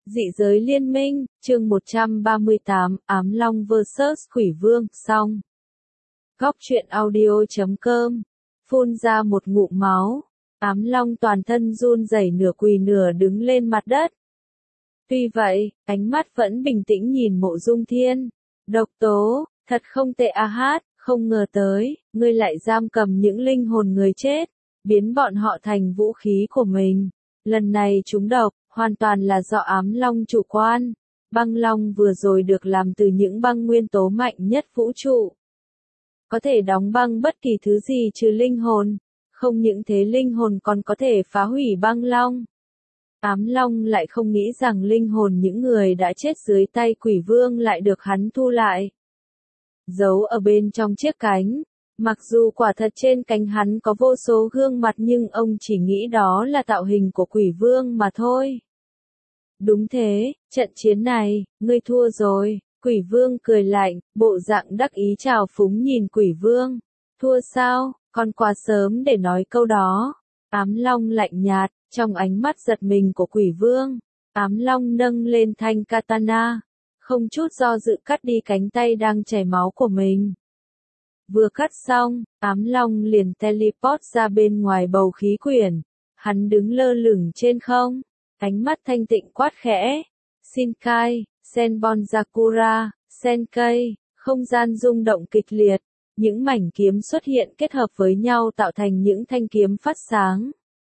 Dị giới liên minh, chương 138, Ám Long vs Quỷ Vương, xong. Góc truyện audio.com, phun ra một ngụm máu, Ám Long toàn thân run rẩy nửa quỳ nửa đứng lên mặt đất. Tuy vậy, ánh mắt vẫn bình tĩnh nhìn Mộ Dung Thiên. Độc Tố, thật không tệ a hát, không ngờ tới, ngươi lại giam cầm những linh hồn người chết, biến bọn họ thành vũ khí của mình. Lần này chúng độc, hoàn toàn là do Ám Long chủ quan. Băng Long vừa rồi được làm từ những băng nguyên tố mạnh nhất vũ trụ. Có thể đóng băng bất kỳ thứ gì trừ linh hồn. Không những thế linh hồn còn có thể phá hủy băng long. Ám Long lại không nghĩ rằng linh hồn những người đã chết dưới tay Quỷ Vương lại được hắn thu lại. Giấu ở bên trong chiếc cánh. Mặc dù quả thật trên cánh hắn có vô số gương mặt nhưng ông chỉ nghĩ đó là tạo hình của Quỷ Vương mà thôi. Đúng thế, trận chiến này, ngươi thua rồi. Quỷ Vương cười lạnh, bộ dạng đắc ý trào phúng nhìn Quỷ Vương. Thua sao, còn quá sớm để nói câu đó. Ám Long lạnh nhạt, trong ánh mắt giật mình của Quỷ Vương. Ám Long nâng lên thanh katana, không chút do dự cắt đi cánh tay đang chảy máu của mình. Vừa cắt xong, Ám Long liền teleport ra bên ngoài bầu khí quyển. Hắn đứng lơ lửng trên không, ánh mắt thanh tịnh quát khẽ. Shinkai, Senbon Sakura, Senkei, không gian rung động kịch liệt. Những mảnh kiếm xuất hiện kết hợp với nhau tạo thành những thanh kiếm phát sáng.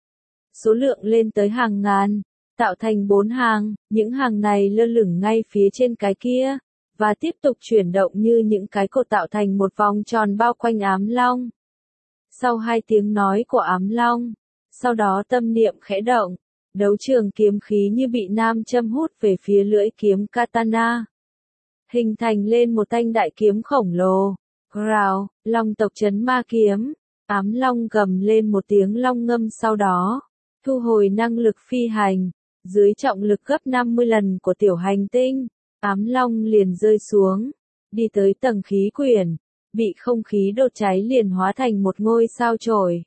Số lượng lên tới hàng ngàn, tạo thành 4 hàng, những hàng này lơ lửng ngay phía trên cái kia, và tiếp tục chuyển động như những cái cột tạo thành một vòng tròn bao quanh Ám Long. Sau 2 tiếng nói của Ám Long, sau đó tâm niệm khẽ động, đấu trường kiếm khí như bị nam châm hút về phía lưỡi kiếm katana. Hình thành lên một thanh đại kiếm khổng lồ. Growl, Long tộc trấn ma kiếm. Ám Long gầm lên một tiếng long ngâm sau đó. Thu hồi năng lực phi hành. Dưới trọng lực gấp 50 lần của tiểu hành tinh. Ám Long liền rơi xuống. Đi tới tầng khí quyển. Bị không khí đốt cháy liền hóa thành một ngôi sao chổi.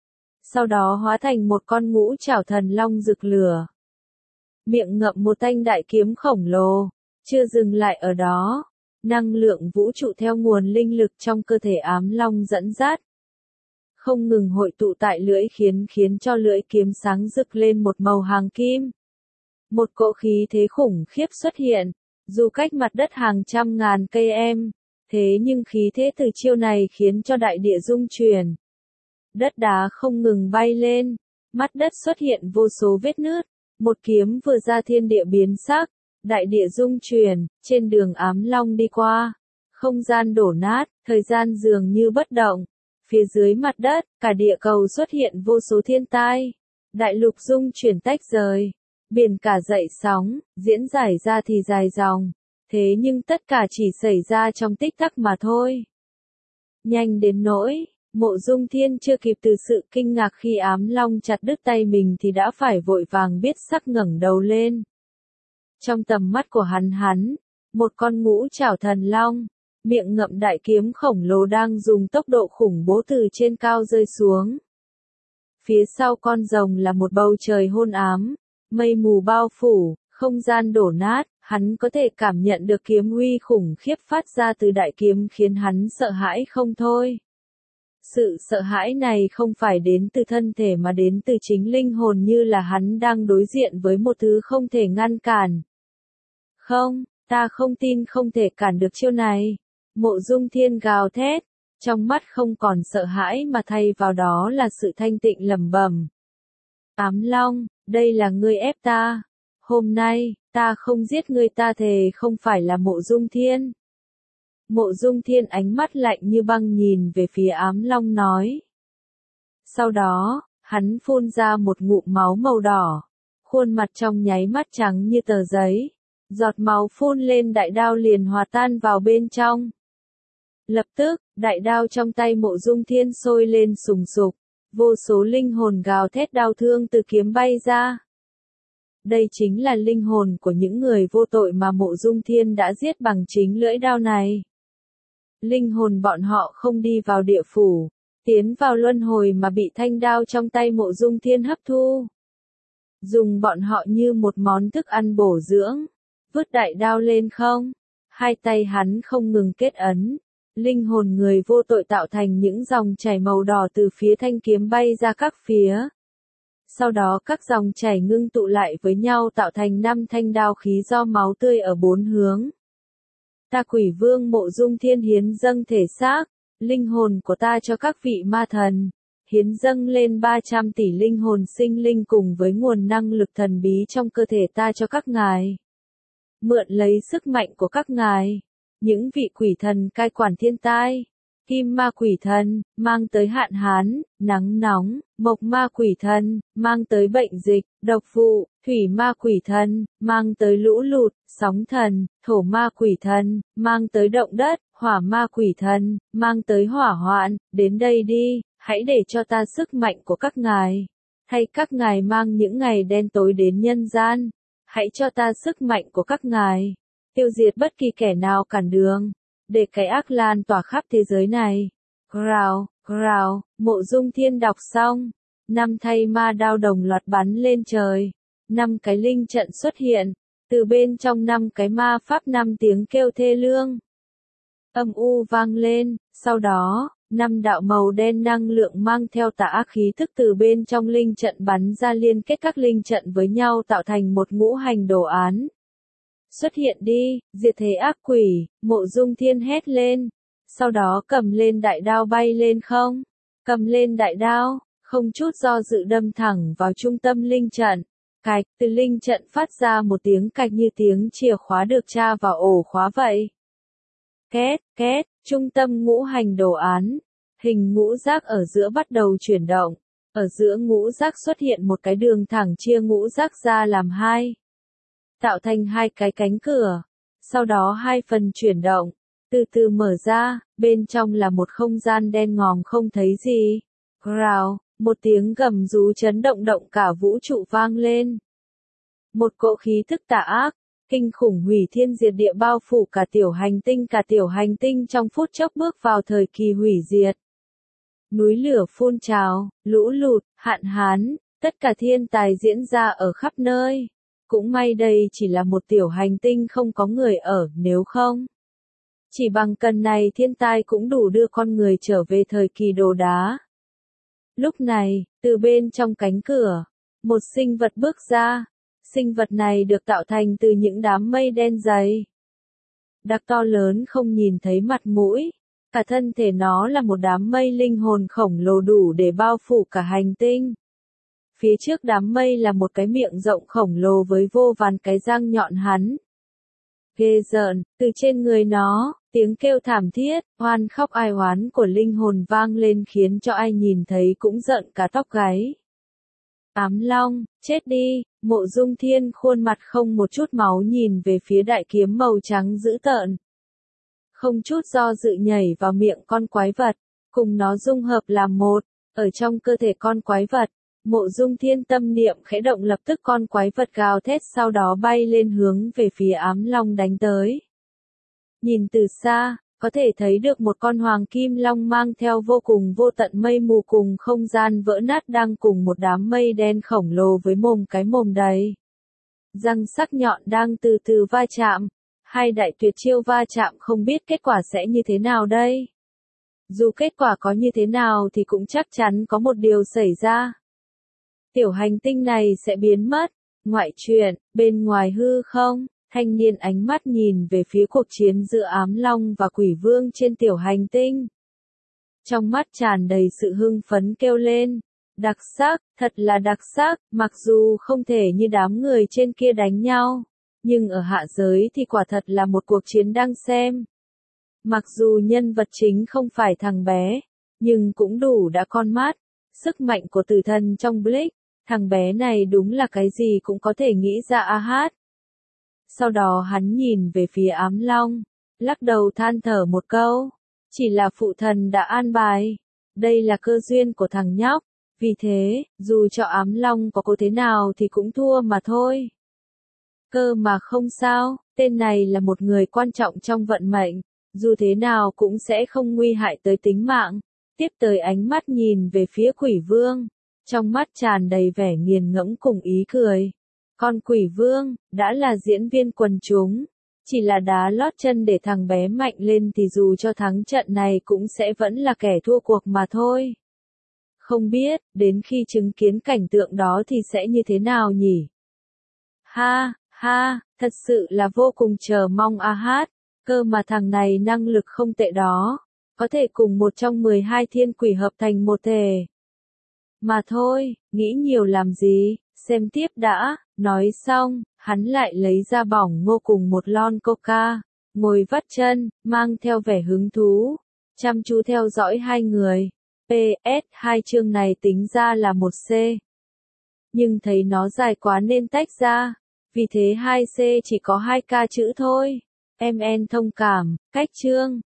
Sau đó hóa thành một con ngũ trảo thần long rực lửa. Miệng ngậm một thanh đại kiếm khổng lồ. Chưa dừng lại ở đó. Năng lượng vũ trụ theo nguồn linh lực trong cơ thể Ám Long dẫn dắt. Không ngừng hội tụ tại lưỡi khiến cho lưỡi kiếm sáng rực lên một màu hàng kim. Một cỗ khí thế khủng khiếp xuất hiện, dù cách mặt đất hàng trăm ngàn cây em, thế nhưng khí thế từ chiêu này khiến cho đại địa rung chuyển. Đất đá không ngừng bay lên, mặt đất xuất hiện vô số vết nứt, một kiếm vừa ra thiên địa biến sắc. Đại địa rung chuyển, trên đường Ám Long đi qua, không gian đổ nát, thời gian dường như bất động. Phía dưới mặt đất, cả địa cầu xuất hiện vô số thiên tai. Đại lục rung chuyển tách rời, biển cả dậy sóng, diễn giải ra thì dài dòng. Thế nhưng tất cả chỉ xảy ra trong tích tắc mà thôi. Nhanh đến nỗi, Mộ Dung Thiên chưa kịp từ sự kinh ngạc khi Ám Long chặt đứt tay mình thì đã phải vội vàng biết sắc ngẩng đầu lên. Trong tầm mắt của hắn, một con ngũ trảo thần long, miệng ngậm đại kiếm khổng lồ đang dùng tốc độ khủng bố từ trên cao rơi xuống. Phía sau con rồng là một bầu trời hôn ám, mây mù bao phủ, không gian đổ nát, hắn có thể cảm nhận được kiếm uy khủng khiếp phát ra từ đại kiếm khiến hắn sợ hãi không thôi. Sự sợ hãi này không phải đến từ thân thể mà đến từ chính linh hồn, như là hắn đang đối diện với một thứ không thể ngăn cản. Không, ta không tin không thể cản được chiêu này. Mộ Dung Thiên gào thét, trong mắt không còn sợ hãi mà thay vào đó là sự thanh tịnh lẩm bẩm. Ám Long, đây là ngươi ép ta. Hôm nay, ta không giết ngươi, ta thề không phải là Mộ Dung Thiên. Mộ Dung Thiên ánh mắt lạnh như băng nhìn về phía Ám Long nói. Sau đó, hắn phun ra một ngụm máu màu đỏ. Khuôn mặt trong nháy mắt trắng như tờ giấy. Giọt máu phun lên đại đao liền hòa tan vào bên trong. Lập tức, đại đao trong tay Mộ Dung Thiên sôi lên sùng sục. Vô số linh hồn gào thét đau thương từ kiếm bay ra. Đây chính là linh hồn của những người vô tội mà Mộ Dung Thiên đã giết bằng chính lưỡi đao này. Linh hồn bọn họ không đi vào địa phủ, tiến vào luân hồi mà bị thanh đao trong tay Mộ Dung Thiên hấp thu. dùng bọn họ như một món thức ăn bổ dưỡng, vứt đại đao lên không, hai tay hắn không ngừng kết ấn, linh hồn người vô tội tạo thành những dòng chảy màu đỏ từ phía thanh kiếm bay ra các phía. Sau đó các dòng chảy ngưng tụ lại với nhau tạo thành 5 thanh đao khí do máu tươi ở 4 hướng. Ta Quỷ Vương Mộ Dung Thiên hiến dâng thể xác, linh hồn của ta cho các vị ma thần, hiến dâng lên 300 tỷ linh hồn sinh linh cùng với nguồn năng lực thần bí trong cơ thể ta cho các ngài. Mượn lấy sức mạnh của các ngài, những vị quỷ thần cai quản thiên tai. Kim ma quỷ thần, mang tới hạn hán, nắng nóng, mộc ma quỷ thần, mang tới bệnh dịch, độc vụ, thủy ma quỷ thần, mang tới lũ lụt, sóng thần, thổ ma quỷ thần, mang tới động đất, hỏa ma quỷ thần, mang tới hỏa hoạn, đến đây đi, hãy để cho ta sức mạnh của các ngài. Hay các ngài mang những ngày đen tối đến nhân gian, hãy cho ta sức mạnh của các ngài, tiêu diệt bất kỳ kẻ nào cản đường. Để cái ác lan tỏa khắp thế giới này. Growl, growl, Mộ Dung Thiên đọc xong. 5 thay ma đao đồng loạt bắn lên trời. 5 cái linh trận xuất hiện. Từ bên trong 5 cái ma pháp 5 tiếng kêu thê lương. Âm u vang lên. Sau đó, 5 đạo màu đen năng lượng mang theo tà ác khí thức từ bên trong linh trận bắn ra liên kết các linh trận với nhau tạo thành một ngũ hành đồ án. Xuất hiện đi, diệt thế ác quỷ, Mộ Dung Thiên hét lên. Sau đó cầm lên đại đao bay lên không. Cầm lên đại đao, không chút do dự đâm thẳng vào trung tâm linh trận. Cạch, từ linh trận phát ra một tiếng cạch như tiếng chìa khóa được tra vào ổ khóa vậy. Két, két, trung tâm ngũ hành đồ án. Hình ngũ giác ở giữa bắt đầu chuyển động. Ở giữa ngũ giác xuất hiện một cái đường thẳng chia ngũ giác ra làm hai. Tạo thành 2 cái cánh cửa. Sau đó 2 phần chuyển động, từ từ mở ra, bên trong là một không gian đen ngòm không thấy gì. Growl, một tiếng gầm rú chấn động động cả vũ trụ vang lên. Một cỗ khí thức tà ác, kinh khủng hủy thiên diệt địa bao phủ cả tiểu hành tinh trong phút chốc bước vào thời kỳ hủy diệt. Núi lửa phun trào, lũ lụt, hạn hán, tất cả thiên tài diễn ra ở khắp nơi. Cũng may đây chỉ là một tiểu hành tinh không có người ở, nếu không. Chỉ bằng cần này thiên tai cũng đủ đưa con người trở về thời kỳ đồ đá. Lúc này, từ bên trong cánh cửa, một sinh vật bước ra. Sinh vật này được tạo thành từ những đám mây đen dày. Đặc to lớn không nhìn thấy mặt mũi. Cả thân thể nó là một đám mây linh hồn khổng lồ đủ để bao phủ cả hành tinh. Phía trước đám mây là một cái miệng rộng khổng lồ với vô vàn cái răng nhọn hắn. Ghê rợn, từ trên người nó, tiếng kêu thảm thiết, oan khóc ai oán của linh hồn vang lên khiến cho ai nhìn thấy cũng giận cả tóc gáy. Ám Long, chết đi, Mộ Dung Thiên khuôn mặt không một chút máu nhìn về phía đại kiếm màu trắng dữ tợn. Không chút do dự nhảy vào miệng con quái vật, cùng nó dung hợp làm một, ở trong cơ thể con quái vật. Mộ Dung Thiên tâm niệm khẽ động lập tức con quái vật gào thét sau đó bay lên hướng về phía Ám Long đánh tới. Nhìn từ xa, có thể thấy được một con hoàng kim long mang theo vô cùng vô tận mây mù cùng không gian vỡ nát đang cùng một đám mây đen khổng lồ với cái mồm đầy. Răng sắc nhọn đang từ từ va chạm. Hai đại tuyệt chiêu va chạm không biết kết quả sẽ như thế nào đây. Dù kết quả có như thế nào thì cũng chắc chắn có một điều xảy ra. Tiểu hành tinh này sẽ biến mất. Ngoại truyện, bên ngoài hư không, thanh niên ánh mắt nhìn về phía cuộc chiến giữa Ám Long và Quỷ Vương trên tiểu hành tinh. Trong mắt tràn đầy sự hưng phấn kêu lên. Đặc sắc, thật là đặc sắc, mặc dù không thể như đám người trên kia đánh nhau. Nhưng ở hạ giới thì quả thật là một cuộc chiến đang xem. Mặc dù nhân vật chính không phải thằng bé, nhưng cũng đủ đã con mắt. Sức mạnh của tử thần trong Bleach, thằng bé này đúng là cái gì cũng có thể nghĩ ra a hát. Sau đó hắn nhìn về phía Ám Long, lắc đầu than thở một câu. Chỉ là phụ thần đã an bài. Đây là cơ duyên của thằng nhóc. Vì thế, dù cho Ám Long có cố thế nào thì cũng thua mà thôi. Cơ mà không sao, tên này là một người quan trọng trong vận mệnh, dù thế nào cũng sẽ không nguy hại tới tính mạng. Tiếp tới ánh mắt nhìn về phía Quỷ Vương, trong mắt tràn đầy vẻ nghiền ngẫm cùng ý cười. Con quỷ vương, đã là diễn viên quần chúng, chỉ là đá lót chân để thằng bé mạnh lên thì dù cho thắng trận này cũng sẽ vẫn là kẻ thua cuộc mà thôi. Không biết, đến khi chứng kiến cảnh tượng đó thì sẽ như thế nào nhỉ? Ha, ha, thật sự là vô cùng chờ mong a hát, cơ mà thằng này năng lực không tệ đó, có thể cùng một trong 12 thiên quỷ hợp thành một thể. Mà thôi, nghĩ nhiều làm gì, xem tiếp đã, nói xong, hắn lại lấy ra bỏng ngô cùng một lon coca, ngồi vắt chân, mang theo vẻ hứng thú, chăm chú theo dõi hai người. PS, hai chương này tính ra là một C. Nhưng thấy nó dài quá nên tách ra, vì thế 2C chỉ có 2K chữ thôi. MN thông cảm, cách chương.